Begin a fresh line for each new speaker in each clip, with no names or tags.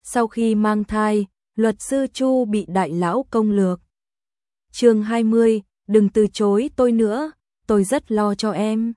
Sau khi mang thai, luật sư Chu bị đại lão công lược. Chương 20, đừng từ chối tôi nữa, tôi rất lo cho em.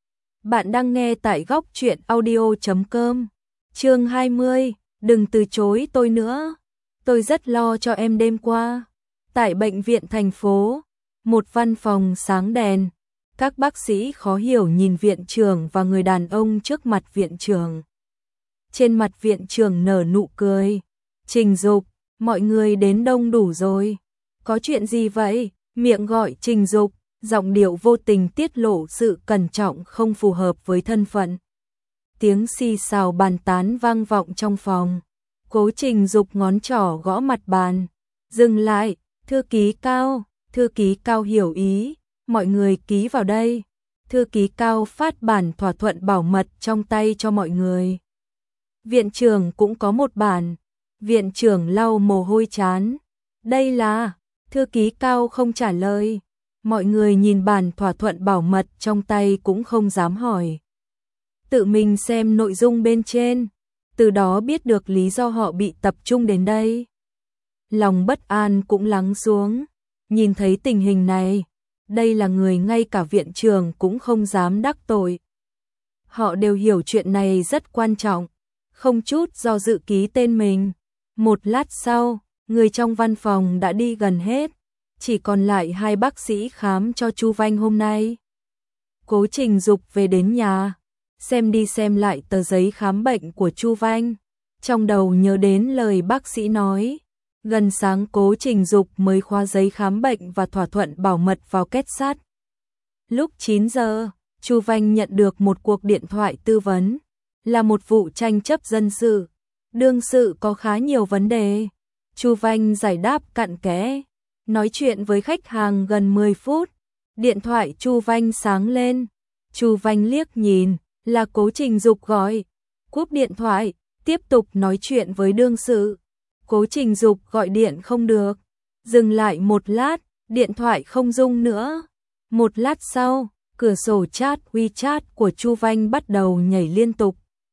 Bạn đang nghe tại góc truyện audio.com. Chương 20, đừng từ chối tôi nữa, tôi rất lo cho em. Đêm qua, tại bệnh viện thành phố, một văn phòng sáng đèn, các bác sĩ khó hiểu nhìn viện trưởng và người đàn ông trước mặt viện trưởng. Trên mặt viện trưởng nở nụ cười. Trình Dục, mọi người đến đông đủ rồi. Có chuyện gì vậy? Miệng gọi Trình Dục, giọng điệu vô tình tiết lộ sự cẩn trọng không phù hợp với thân phận. Tiếng xì xào bàn tán vang vọng trong phòng. Cố Trình Dục ngón trỏ gõ mặt bàn. Dừng lại, thư ký Cao. Thư ký Cao hiểu ý, mọi người ký vào đây. Thư ký Cao phát bản thỏa thuận bảo mật trong tay cho mọi người. Viện trưởng cũng có một bản. Viện trưởng lau mồ hôi trán. Đây là... Thư ký Cao không trả lời. Mọi người nhìn bản thỏa thuận bảo mật trong tay cũng không dám hỏi. Tự mình xem nội dung bên trên, từ đó biết được lý do họ bị tập trung đến đây. Lòng bất an cũng lắng xuống. Nhìn thấy tình hình này, đây là người ngay cả viện trưởng cũng không dám đắc tội. Họ đều hiểu chuyện này rất quan trọng, không chút do dự ký tên mình. Một lát sau, người trong văn phòng đã đi gần hết, chỉ còn lại 2 bác sĩ khám cho Chu Vanh hôm nay. Cố Trình Dục về đến nhà, xem đi xem lại tờ giấy khám bệnh của Chu Vanh, trong đầu nhớ đến lời bác sĩ nói. Gần sáng Cố Trình Dục mới khóa giấy khám bệnh và thỏa thuận bảo mật vào két sắt. Lúc 9 giờ, Chu Vanh nhận được một cuộc điện thoại tư vấn, là một vụ tranh chấp dân sự. Đương sự có khá nhiều vấn đề. Chu Vanh giải đáp cặn kẽ, nói chuyện với khách hàng gần 10 phút. Điện thoại Chu Vanh sáng lên. Chu Vanh liếc nhìn, là Cố Trình Dục gọi. Cúp điện thoại, tiếp tục nói chuyện với đương sự. Cố Trình Dục gọi điện không được. Dừng lại một lát, điện thoại không rung nữa. Một lát sau, cửa sổ chat WeChat của Chu Vanh bắt đầu nhảy liên tục.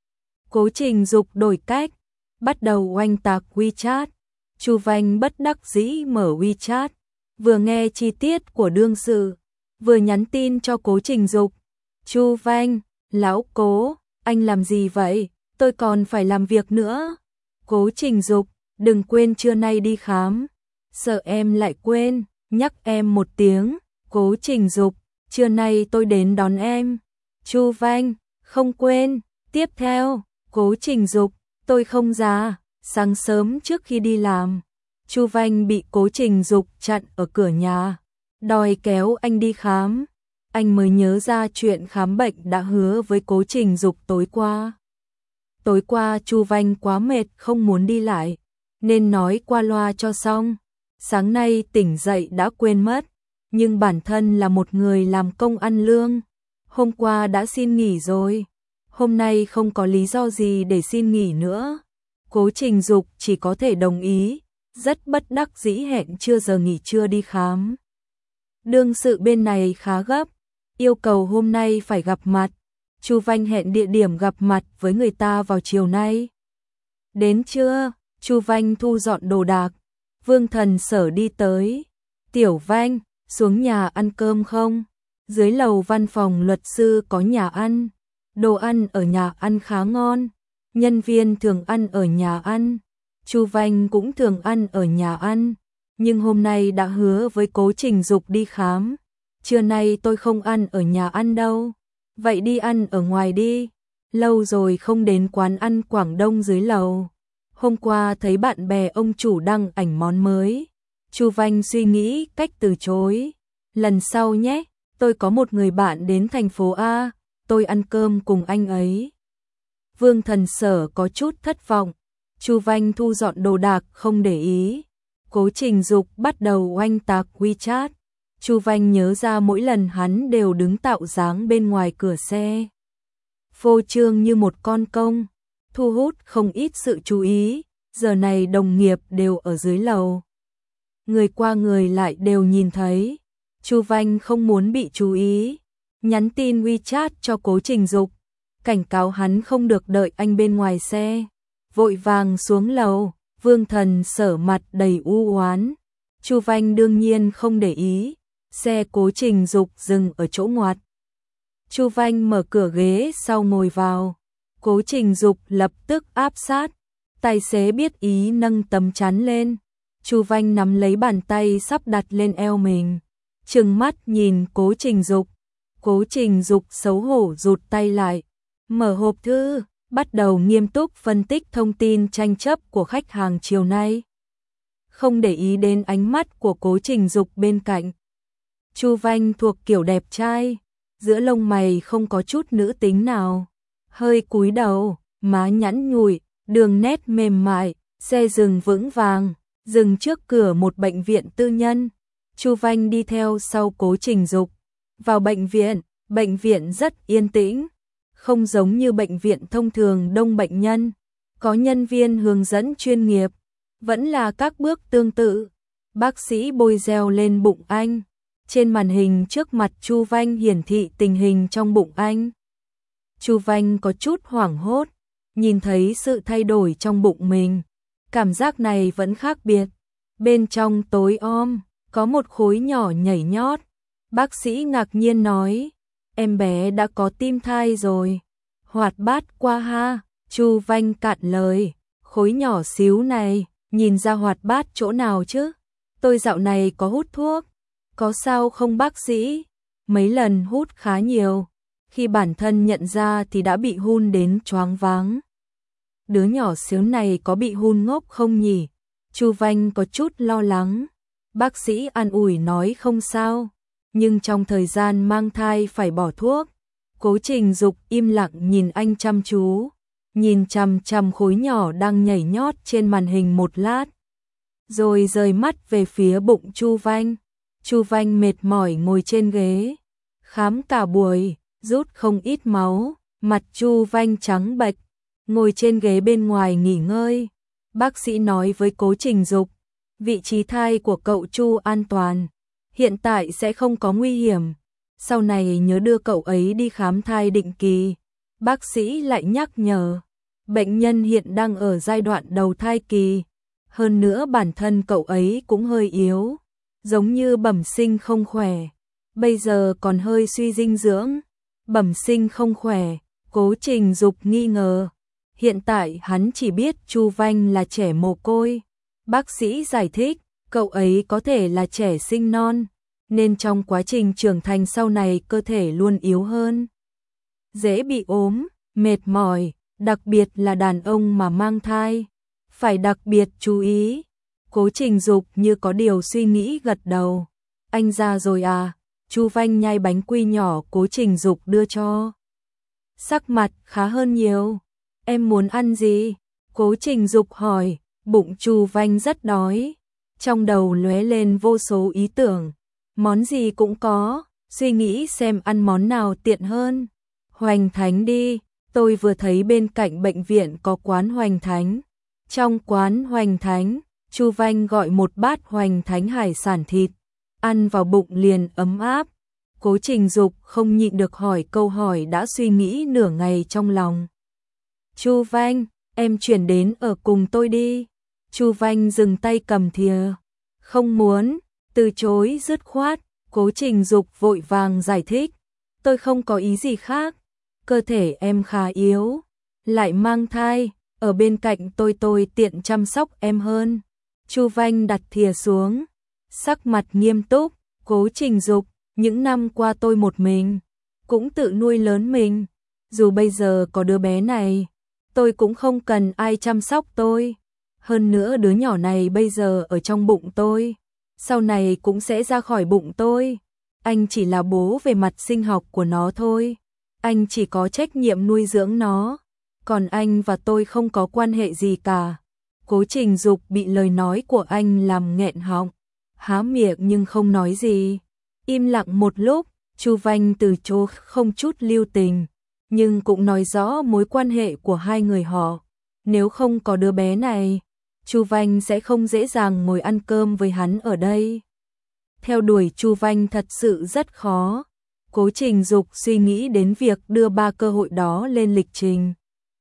Cố Trình Dục đổi cách, bắt đầu oanh tạc WeChat. Chu Vanh bất đắc dĩ mở WeChat, vừa nghe chi tiết của đương sự, vừa nhắn tin cho Cố Trình Dục. Chu Vanh, lão Cố, anh làm gì vậy? Tôi còn phải làm việc nữa. Cố Trình Dục, đừng quên trưa nay đi khám. Sợ em lại quên, nhắc em một tiếng. Cố Trình Dục, trưa nay tôi đến đón em. Chu Vanh, không quên. Tiếp theo, Cố Trình Dục, tôi không già. Sáng sớm trước khi đi làm, Chu Vanh bị Cố Trình Dục chặn ở cửa nhà, đòi kéo anh đi khám. Anh mới nhớ ra chuyện khám bệnh đã hứa với Cố Trình Dục tối qua. Tối qua Chu Vanh quá mệt không muốn đi lại, nên nói qua loa cho xong. Sáng nay tỉnh dậy đã quên mất, nhưng bản thân là một người làm công ăn lương. Hôm qua đã xin nghỉ rồi, hôm nay không có lý do gì để xin nghỉ nữa. Cố Trình Dục chỉ có thể đồng ý, rất bất đắc dĩ hẹn trưa giờ nghỉ trưa đi khám. Đương sự bên này khá gấp, yêu cầu hôm nay phải gặp mặt. Chu Vanh hẹn địa điểm gặp mặt với người ta vào chiều nay. Đến trưa, Chu Vanh thu dọn đồ đạc, Vương Thần Sở đi tới. Tiểu Vanh, xuống nhà ăn cơm không? Dưới lầu văn phòng luật sư có nhà ăn, đồ ăn ở nhà ăn khá ngon. Nhân viên thường ăn ở nhà ăn, Chu Vanh cũng thường ăn ở nhà ăn, nhưng hôm nay đã hứa với Cố Trình Dục đi khám. Trưa nay tôi không ăn ở nhà ăn đâu, vậy đi ăn ở ngoài đi. Lâu rồi không đến quán ăn Quảng Đông dưới lầu. Hôm qua thấy bạn bè ông chủ đăng ảnh món mới, Chu Vanh suy nghĩ cách từ chối. Lần sau nhé, tôi có một người bạn đến thành phố A, tôi ăn cơm cùng anh ấy. Vương Thần Sở có chút thất vọng. Chu Vanh thu dọn đồ đạc không để ý. Cố Trình Dục bắt đầu oanh tạc WeChat. Chu Vanh nhớ ra mỗi lần hắn đều đứng tạo dáng bên ngoài cửa xe, phô trương như một con công, thu hút không ít sự chú ý. Giờ này đồng nghiệp đều ở dưới lầu, người qua người lại đều nhìn thấy. Chu Vanh không muốn bị chú ý, nhắn tin WeChat cho Cố Trình Dục, cảnh cáo hắn không được đợi anh bên ngoài xe, vội vàng xuống lầu. Vương Thần Sở mặt đầy u oán. Chu Vanh đương nhiên không để ý, xe Cố Trình Dục dừng ở chỗ ngoặt. Chu Vanh mở cửa ghế sau ngồi vào. Cố Trình Dục lập tức áp sát, tài xế biết ý nâng tấm chắn lên. Chu Vanh nắm lấy bàn tay sắp đặt lên eo mình, trừng mắt nhìn Cố Trình Dục. Cố Trình Dục xấu hổ rụt tay lại, mở hộp thư, bắt đầu nghiêm túc phân tích thông tin tranh chấp của khách hàng chiều nay. Không để ý đến ánh mắt của Cố Trình Dục bên cạnh. Chu Vanh thuộc kiểu đẹp trai, giữa lông mày không có chút nữ tính nào, hơi cúi đầu, má nhẵn nhụi, đường nét mềm mại, xe dừng vững vàng, dừng trước cửa một bệnh viện tư nhân. Chu Vanh đi theo sau Cố Trình Dục vào bệnh viện rất yên tĩnh, không giống như bệnh viện thông thường đông bệnh nhân, có nhân viên hướng dẫn chuyên nghiệp, vẫn là các bước tương tự. Bác sĩ bôi gel lên bụng anh, trên màn hình trước mặt Chu Vanh hiển thị tình hình trong bụng anh. Chu Vanh có chút hoảng hốt, nhìn thấy sự thay đổi trong bụng mình, cảm giác này vẫn khác biệt. Bên trong tối om, có một khối nhỏ nhảy nhót. Bác sĩ ngạc nhiên nói, em bé đã có tim thai rồi. Hoạt bát quá ha, Chu Vanh cạn lời, khối nhỏ xíu này, nhìn ra hoạt bát chỗ nào chứ? Tôi dạo này có hút thuốc, có sao không bác sĩ? Mấy lần hút khá nhiều, khi bản thân nhận ra thì đã bị hun đến choáng váng. Đứa nhỏ xíu này có bị hun ngốc không nhỉ? Chu Vanh có chút lo lắng. Bác sĩ an ủi nói không sao, nhưng trong thời gian mang thai phải bỏ thuốc. Cố Trình Dục im lặng nhìn anh chăm chú, nhìn chằm chằm khối nhỏ đang nhảy nhót trên màn hình một lát, rồi rời mắt về phía bụng Chu Vanh. Chu Vanh mệt mỏi ngồi trên ghế, khám cả buổi, rút không ít máu, mặt Chu Vanh trắng bệch, ngồi trên ghế bên ngoài nghỉ ngơi. Bác sĩ nói với Cố Trình Dục, vị trí thai của cậu Chu an toàn, hiện tại sẽ không có nguy hiểm, sau này nhớ đưa cậu ấy đi khám thai định kỳ. Bác sĩ lại nhắc nhở, bệnh nhân hiện đang ở giai đoạn đầu thai kỳ, hơn nữa bản thân cậu ấy cũng hơi yếu, giống như bẩm sinh không khỏe, bây giờ còn hơi suy dinh dưỡng. Bẩm sinh không khỏe, Cố Trình Dục nghi ngờ. Hiện tại hắn chỉ biết Chu Vanh là trẻ mồ côi. Bác sĩ giải thích, cậu ấy có thể là trẻ sinh non, nên trong quá trình trưởng thành sau này cơ thể luôn yếu hơn, dễ bị ốm, mệt mỏi, đặc biệt là đàn ông mà mang thai, phải đặc biệt chú ý. Cố Trình Dục như có điều suy nghĩ gật đầu. Anh ra rồi à? Chu Vanh nhai bánh quy nhỏ Cố Trình Dục đưa cho. Sắc mặt khá hơn nhiều. Em muốn ăn gì? Cố Trình Dục hỏi. Bụng Chu Vanh rất đói, trong đầu lóe lên vô số ý tưởng, món gì cũng có, suy nghĩ xem ăn món nào tiện hơn. Hoành Thánh đi, tôi vừa thấy bên cạnh bệnh viện có quán Hoành Thánh. Trong quán Hoành Thánh, Chu Vanh gọi một bát Hoành Thánh hải sản thịt, ăn vào bụng liền ấm áp. Cố Trình Dục không nhịn được hỏi câu hỏi đã suy nghĩ nửa ngày trong lòng. Chu Vanh, em chuyển đến ở cùng tôi đi. Chu Vanh dừng tay cầm thìa. Không muốn, từ chối dứt khoát. Cố Trình Dục vội vàng giải thích. Tôi không có ý gì khác. Cơ thể em khá yếu, lại mang thai, ở bên cạnh tôi tiện chăm sóc em hơn. Chu Vanh đặt thìa xuống, sắc mặt nghiêm túc. Cố Trình Dục, những năm qua tôi một mình, cũng tự nuôi lớn mình. Dù bây giờ có đứa bé này, tôi cũng không cần ai chăm sóc tôi. Hơn nữa đứa nhỏ này bây giờ ở trong bụng tôi, sau này cũng sẽ ra khỏi bụng tôi. Anh chỉ là bố về mặt sinh học của nó thôi. Anh chỉ có trách nhiệm nuôi dưỡng nó. Còn anh và tôi không có quan hệ gì cả. Cố Trình Dục bị lời nói của anh làm nghẹn họng, há miệng nhưng không nói gì. Im lặng một lúc, Chu Vanh từ chối không chút lưu tình, nhưng cũng nói rõ mối quan hệ của hai người họ. Nếu không có đứa bé này, Chu Vanh sẽ không dễ dàng ngồi ăn cơm với hắn ở đây. Theo đuổi Chu Vanh thật sự rất khó. Cố Trình Dục suy nghĩ đến việc đưa 3 cơ hội đó lên lịch trình.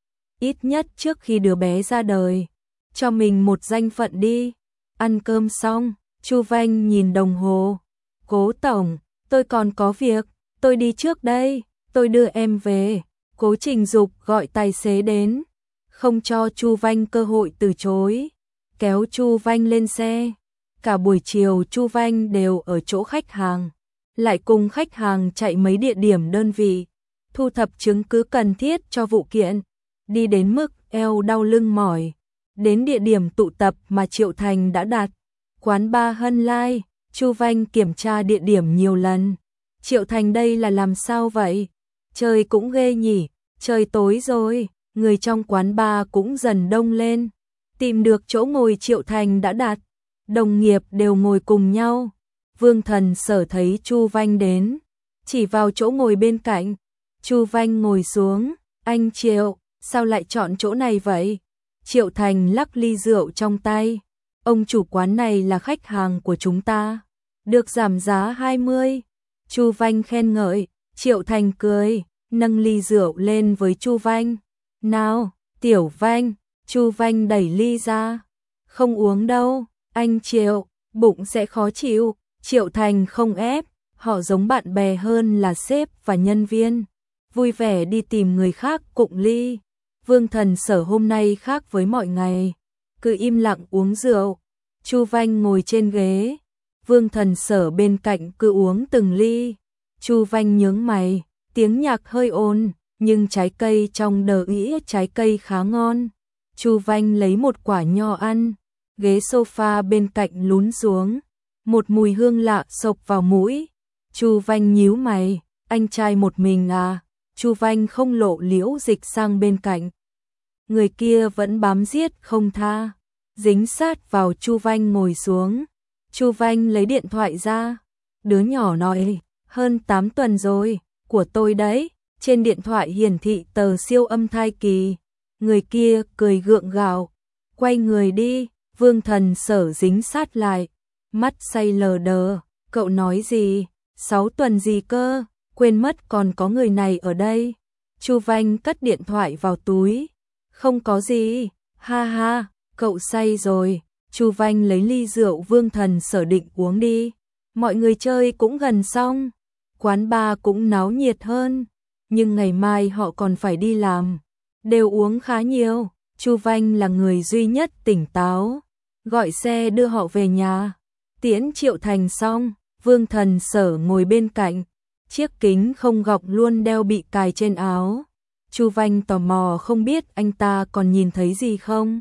ít nhất trước khi đứa bé ra đời, cho mình một danh phận đi. Ăn cơm xong, Chu Vanh nhìn đồng hồ. Cố tổng, tôi còn có việc, tôi đi trước đây, tôi đưa em về. Cố Trình Dục gọi tài xế đến, không cho Chu Vanh cơ hội từ chối, kéo Chu Vanh lên xe. Cả buổi chiều Chu Vanh đều ở chỗ khách hàng, lại cùng khách hàng chạy mấy địa điểm đơn vị, thu thập chứng cứ cần thiết cho vụ kiện, đi đến mức eo đau lưng mỏi. Đến địa điểm tụ tập mà Triệu Thành đã đặt, quán bar Hân Lai, Chu Vanh kiểm tra địa điểm nhiều lần. Triệu Thành đây là làm sao vậy? Trời cũng ghê nhỉ, trời tối rồi, người trong quán bar cũng dần đông lên. Tìm được chỗ ngồi Triệu Thành đã đặt, đồng nghiệp đều ngồi cùng nhau. Vương Thần Sở thấy Chu Vanh đến, chỉ vào chỗ ngồi bên cạnh. Chu Vanh ngồi xuống, anh Triệu, sao lại chọn chỗ này vậy? Triệu Thành lắc ly rượu trong tay. Ông chủ quán này là khách hàng của chúng ta, được giảm giá 20. Chu Vanh khen ngợi. Triệu Thành cười, nâng ly rượu lên với Chu Vanh. Nào, Tiểu Vanh. Chu Vanh đẩy ly ra. Không uống đâu, anh Triệu, bụng sẽ khó chịu. Triệu Thành không ép, họ giống bạn bè hơn là sếp và nhân viên. Vui vẻ đi tìm người khác cụng ly. Vương Thần Sở hôm nay khác với mọi ngày, cứ im lặng uống rượu. Chu Vanh ngồi trên ghế, Vương Thần Sở bên cạnh cứ uống từng ly. Chu Vanh nhướng mày, tiếng nhạc hơi ồn, nhưng trái cây trong đờ ĩ trái cây khá ngon. Chu Vanh lấy một quả nho ăn, ghế sofa bên cạnh lún xuống, một mùi hương lạ xộc vào mũi. Chu Vanh nhíu mày, anh trai một mình à? Chu Vanh không lộ liễu dịch sang bên cạnh. Người kia vẫn bám giết không tha, dính sát vào Chu Vanh ngồi xuống. Chu Vanh lấy điện thoại ra, đứa nhỏ nói, hơn 8 tuần rồi, của tôi đấy. Trên điện thoại hiển thị tờ siêu âm thai kỳ. Người kia cười gượng gạo, quay người đi. Vương Thần Sở dính sát lại, mắt say lờ đờ. Cậu nói gì? 6 tuần gì cơ? Quên mất còn có người này ở đây. Chu Vanh cất điện thoại vào túi. Không có gì, ha ha, cậu say rồi. Chu Vanh lấy ly rượu Vương Thần Sở định uống đi. Mọi người chơi cũng gần xong, quán bar cũng náo nhiệt hơn, nhưng ngày mai họ còn phải đi làm, đều uống khá nhiều. Chu Vanh là người duy nhất tỉnh táo, gọi xe đưa họ về nhà. Tiễn Triệu Thành xong, Vương Thần Sở ngồi bên cạnh, chiếc kính không gọng luôn đeo bị cài trên áo. Chu Vanh tò mò không biết anh ta còn nhìn thấy gì không.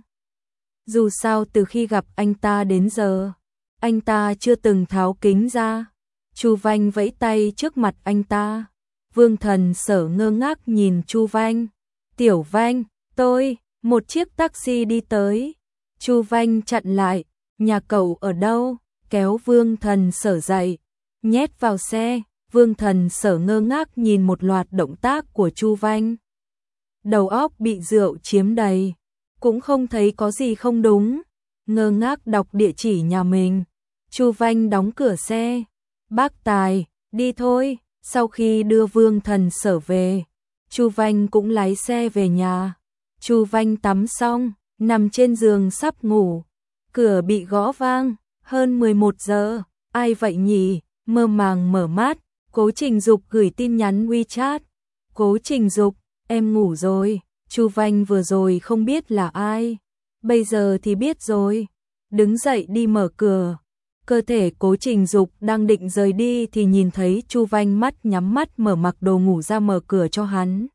Dù sao từ khi gặp anh ta đến giờ, anh ta chưa từng tháo kính ra. Chu Vanh vẫy tay trước mặt anh ta. Vương Thần Sở ngơ ngác nhìn Chu Vanh. Tiểu Vanh, tôi, một chiếc taxi đi tới. Chu Vanh chặn lại, nhà cậu ở đâu? Kéo Vương Thần Sở dậy, nhét vào xe. Vương Thần Sở ngơ ngác nhìn một loạt động tác của Chu Vanh. Đầu óc bị rượu chiếm đầy, cũng không thấy có gì không đúng, ngơ ngác đọc địa chỉ nhà mình. Chu Vanh đóng cửa xe. Bác Tài, đi thôi. Sau khi đưa Vương Thần Sở về, Chu Vanh cũng lái xe về nhà. Chu Vanh tắm xong, nằm trên giường sắp ngủ. Cửa bị gõ vang, hơn 11 giờ, ai vậy nhỉ? Mơ màng mở mắt, Cố Trình Dục gửi tin nhắn WeChat. Cố Trình Dục, em ngủ rồi. Chu Vanh vừa rồi không biết là ai, bây giờ thì biết rồi. Đứng dậy đi mở cửa. Cơ thể Cố Trình Dục đang định rời đi thì nhìn thấy Chu Vanh mắt nhắm mắt mở mặc đồ ngủ ra mở cửa cho hắn.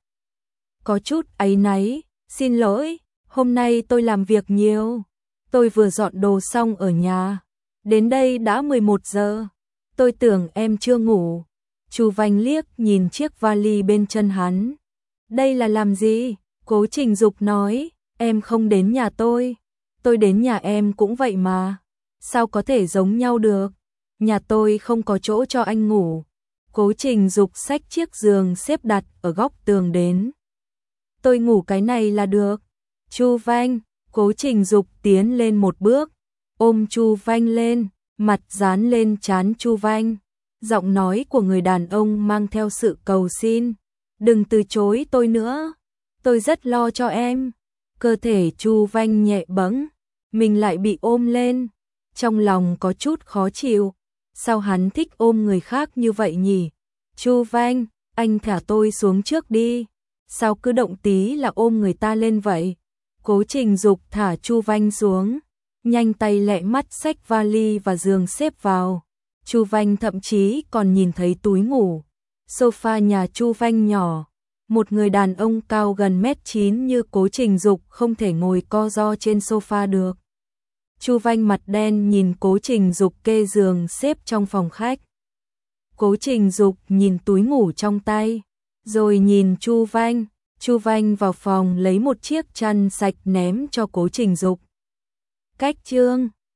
Có chút áy náy, xin lỗi, hôm nay tôi làm việc nhiều. Tôi vừa dọn đồ xong ở nhà, đến đây đã 11 giờ. Tôi tưởng em chưa ngủ. Chu Vanh liếc nhìn chiếc vali bên chân hắn. Đây là làm gì? Cố Trình Dục nói, em không đến nhà tôi đến nhà em cũng vậy mà. Sao có thể giống nhau được? Nhà tôi không có chỗ cho anh ngủ. Cố Trình Dục xách chiếc giường xếp đặt ở góc tường đến. Tôi ngủ cái này là được. Chu Vanh, Cố Trình Dục tiến lên một bước, ôm Chu Vanh lên, mặt dán lên trán Chu Vanh. Giọng nói của người đàn ông mang theo sự cầu xin. Đừng từ chối tôi nữa. Tôi rất lo cho em. Cơ thể Chu Vanh nhẹ bẫng, mình lại bị ôm lên, trong lòng có chút khó chịu. Sao hắn thích ôm người khác như vậy nhỉ? Chu Vanh, anh thả tôi xuống trước đi. Sao cứ động tí là ôm người ta lên vậy? Cố Trình Dục thả Chu Vanh xuống, nhanh tay lẹ mắt xách vali và giường xếp vào. Chu Vanh thậm chí còn nhìn thấy túi ngủ. Sofa nhà Chu Vanh nhỏ, một người đàn ông cao gần 1m9 như Cố Trình Dục không thể ngồi co ro trên sofa được. Chu Vanh mặt đen nhìn Cố Trình Dục kê giường xếp trong phòng khách. Cố Trình Dục nhìn túi ngủ trong tay, rồi nhìn Chu Vanh. Chu Vanh vào phòng lấy một chiếc chăn sạch ném cho Cố Trình Dục. Cách chương